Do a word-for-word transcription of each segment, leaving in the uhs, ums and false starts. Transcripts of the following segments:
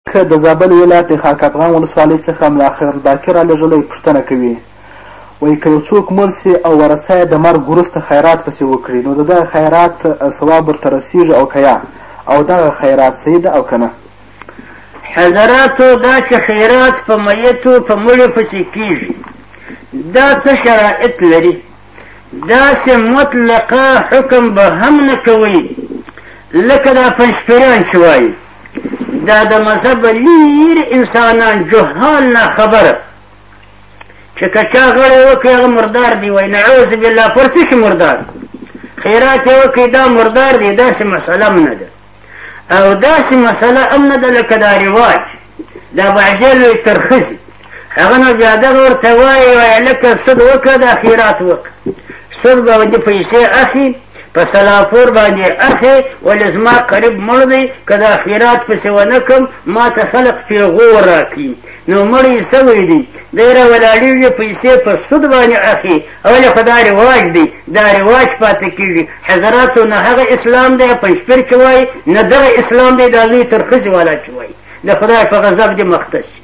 که د زابل ولایت د خاک افغان ولسوالۍ څخه ملا خیرالباقي رالیږلی پوښتنه کوي، وایي که یو څوک مړ سي او ورثه یې د مرګ وروسته خیرات پسې وکړي، نو د دغه خیرات ثواب ورته رسېږي او که یا او دغه خیرات صحیح ده او که نه؟ حضراتو دا چې خیرات په میتو په مړي پسې کېږي دا څه شرایط لري؟ داسې مطلقه حکم به هم نه کوئ لکه دا پنجپیران چې وایي. دا د مذهب لیر انسانان جهال ناخبره چې که چا غړی وکړي هغه مردار دی وایي نعوذ بالله. پر څه شي مردار؟ خیرات یې وکړي دا مردار دی. داسې مسله هم نه ده او داسې مسله هم نه ده لکه دا رواج دا بعجل وی ترخزي هغه نه بیا دغه ورته وایي وایي لکه سود وکړه دا خیرات وکړه. سود باندې پیسې اخلي په سلاپور باندې اخی ولې زما قریب مړ دی که دا خیرات پسې ونه کړم ما ته خلق پیغور راکړي. نو مړ یې سوی دی دی راولاړېږي پیسې په سود باندې اخي ولې خو دا رواج دی دا رواج پاتې کېږي. حضراتو نه هغه اسلام دی پنجپیر چې وایي نه دغه اسلام دی دا لوی ترخزي والا چې وایي د خدای په غضب دې مخته شي.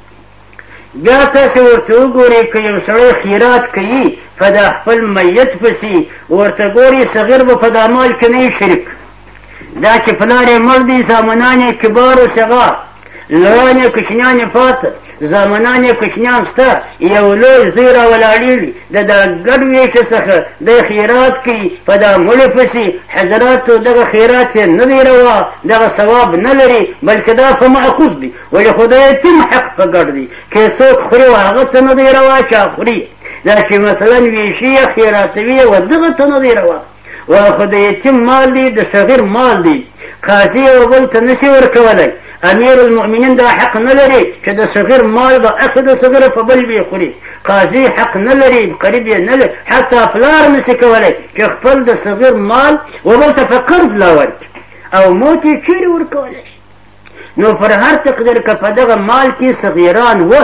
بیا تاسې ورته وګورئ که یو سړی خیرات کوي په دا خپل میت پسې ورته ګوري صغیر به په دا مال کې نه شریک. دا چې پلار یې مړ دی زامنان یې کبار و صغار لویان یې کوچنیان یې پاته زامنان یې کوچنیان شته یو لوی زوی راولاړېږي د دا ګډ ویشه څخه دی خیرات کوي په دا مړي پسې. حضراتو دغه خیرات یې نه دی روا دغه ثواب نه لري بلکې دا په معخوذ دی ولې خو د یتیم حق په ګډ دی که څوک خوري و هغه څه نه دی روا چا خوري. دا چې مثلا ویشي یې خیراتوي و دغه څه نه دی روا و خو د یتیم مال دی د صغیر مال دی قاضي یو بل ته نشي ورکولی. امیر المؤمنین دا حق نه لري چې د صغیر مال به اخذ د صغیر په بل بې خوري. قاضي حق نه لري قریب یې نه لري حتی پلار نشي کولی چې خپل د صغیر مال و بل ته په قرض لا ورکړي او موت یې چیرې ورکولی شي. نو پر هر تقدیر که په دغه مال کې صغیران و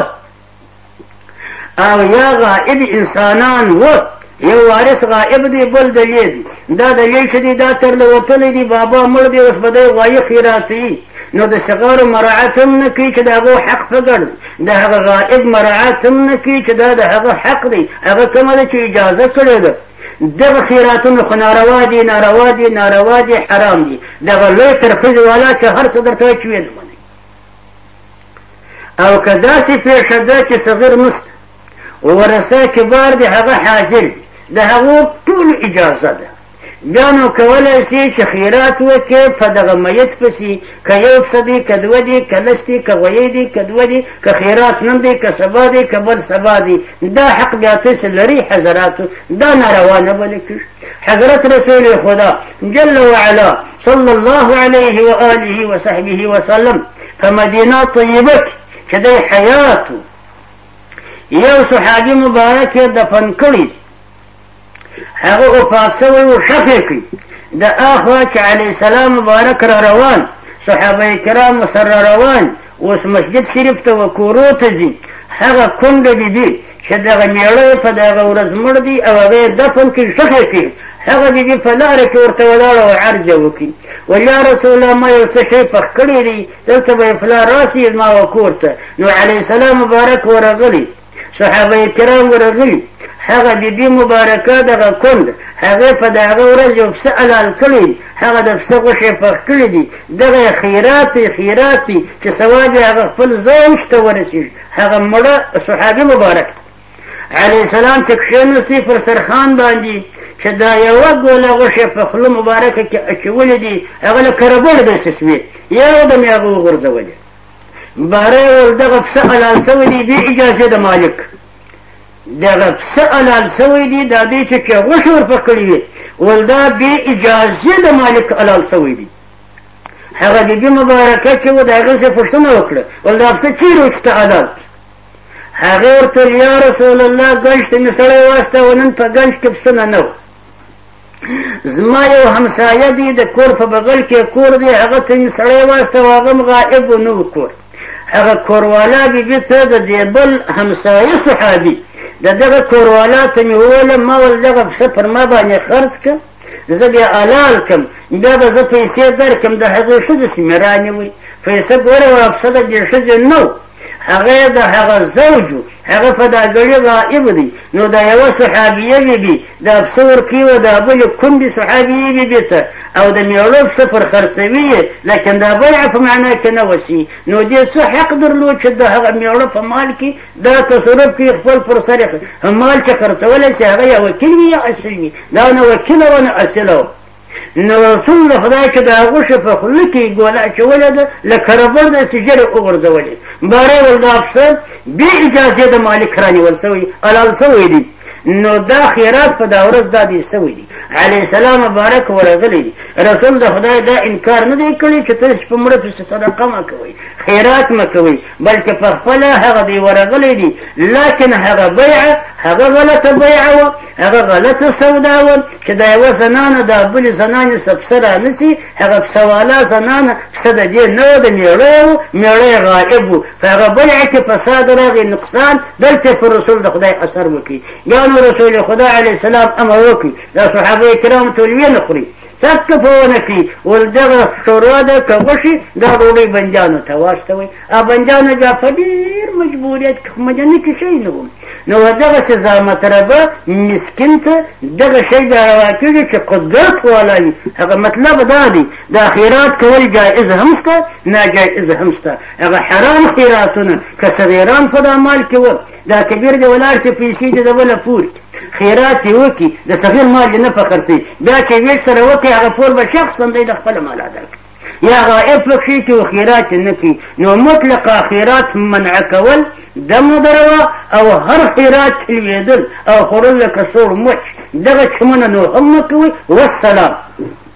او یا غائب انسانان و یو وارث غائب دی بل دلیه دی دا دلیل چې دی دا ترله وتلی دی بابا مړ دی اوس به دی غایي خیراتوي نو د صغارو مراعات هم نه کوي چې د هغو حق په ګډ دی د هغه غائب مراعات هم نه کوي چې دا د هغه حق دی هغه کومه ده چې اجازه کړې ده. دغه خیراتونه خو ناروا دي ناروا دي ناروا دي حرام دي. دغه لوی ترخیز والا چې هر څه درته وایي چې ویې نه منئ. او که داسې پېښه ده چې صغیر نسته ورثه کبار دی هغه حاضر دی د هغو ټولو اجازه ده. بیا نو کولی سي چې خیرات وکړي په دغه میت پسې که یو پسه دی که دوه دی که لس دی که غویی دی که دوه دی که خیرات نن دی که سبا دی که بل سبا دی دا حق بیا تاسې لري حضراتو دا ناروا نه بلل کېږي. حضرت رسول خدا جل وعلا صلی الله علیه و آله و صحبه وسلم په مدینه طیبه کې چې دی حیاتو یو صحابي مبارک یې دفن کړي هغه وفات شوی و ښخ یې کړي د اخوا چې علیه السلام مبارک را روان صحابه کرام سره روان اوس مسجد شریف ته و کورو ته ځي هغه کونډه بیبي چې دغه میړه په دغه ورځ مړ دی او هغه یې دفن کړي ښخ یې کړي هغه بیبي په لاره کې ورته ولاړه و عرضه وکړي ویل یا رسول الله ما یو څه شی پخ کړی دی دلته به یې فلان راسي ما و کور ته. نو علیه السلام مبارک ورغلی صحابه کرام ورغلي هغه بیبي مبارکه دغه کند هغه په دغه ورځ یو پسه حلال کړی هغه د پسه غوښې پخ کړي دي دغه خیرات دی خیرات دی چې ثواب یې هغه خپل ځان ته ورسېږي هغه مړه صحابي مبارک علیه السلام چې کښېنستی پر سرخان باندې چې دا یوه ګوله غوښې په خوله مبارکه کې اچولې دي هغه لکه ربړ داسې سوې یودم یې هغه وغورځولې باره یې ول دغه پسه حلال شوی دی بې اجازې د مالک دغه پسه حلال شوی دی دا دوی چې چې غوښې ورپخ کړي وي ول دا بې اجازې د مالک حلال شوی دی. هغه بیبي مبارکه چې و د هغې څخه پوښتنه وکړه ول دا پسه چیرې و چې ته حلال هغې ورته یا رسول الله ګنج ته مې سړی واستاوه نن په ګنج کې پسونه نه و زما یو همسایه دی د کور په بغل کې کور دی هغه ته مې سړی واستاوه هغه هم غائب و نه و کور هغه کوروالا بیبي ته د دې بل همسایه صحابي د دغه کوروالا ته مې وویله ما ول دغه پسه پر ما باندې خرڅ کړه زه بیا حلال کړم بیا به زه پیسې درکړم د هغې ښځې سې مې رانیوئ پیسه ګوره واپسه د دې ښځې نه هغه د هغه زوج هغه فداګړي غائب دی نو دا یوه صحابیه بیبي دا پسه ورکوي و دا بلې کونډې صحابیې بیبي ته او د میړه پسه پر خرڅوي یې لیکن دا بیعه په معنا کې نه وسي نو دې څه حق درلود چې د هغه میړه په مال کې دا تصرف کوي خپل پر سر مال چې خرڅولی شي هغه یا وکیل وي یا اصل وي دا نه وکیله و نه اصله و نو رسول الله خدای که د هغه ښه په خوله کې ګوله اچولی ده لکه ربړ داسې ژرې وغورځولې باره ول دا پسه بې اجازې د مالک رانیول سوی حلال سوی دی نو دا خیرات په دا ورځ دا دی سوی دی علیه السلام مبارک ورغلی دی رسول د خدای دا انکار نه دی کړی چې ته په مړه پسې صدقه مه کوئ خیرات مه کوئ بلکې په خپله هغه دی ورغلی دی لیکن هغه بیعه هغه غلطه بیعه وه هغه غلطه سودا وه چې دا یوه زنانه دا بلې زنانې څه پسه رانیسي هغه پسهوالا زنانه پسه د دې نه و د میړه و میړه یې غائب و په هغه بیعه کې فساد راغی نقصان دلته پر رسول د خدای اثر وکړي یا نو رسول خدا علیه السلام امر وکړي دا صحابه کرام ته ولوی نه خوري څکه په ونه کړي ول دغه شوروا ده که غوښې دا ډوډۍ بندیانو ته واستوئ او بندیانو بیا په ډېر مجبوریت کې مدني کې شی نه و نو دغسې زامتربه مسکین ته دغه شی بیا روا کېږي چې قدرت والا وي هغه مطلب دا دی دا خیرات کول جایز هم شته ناجایز هم شته هغه حرام خیراتونه که صغیران په دا مال کې وه دا کبیر دی ولاړ چې پیسې دې د بله پور خیرات یې وکړي د صغیر مال یې نه په خرڅوي بیا چې ویټ سره وکړي هغه پور به شخصا دی د خپله مال ادا کړي یا غائب پکښې چې و خیرات یې نه کوي نو مطلقه خیرات منع کول د مدروا او هر خیرات کې لوېدل او خوړل لکه سوړ مچ دغه چمونه نو هم مه کوئ والسلام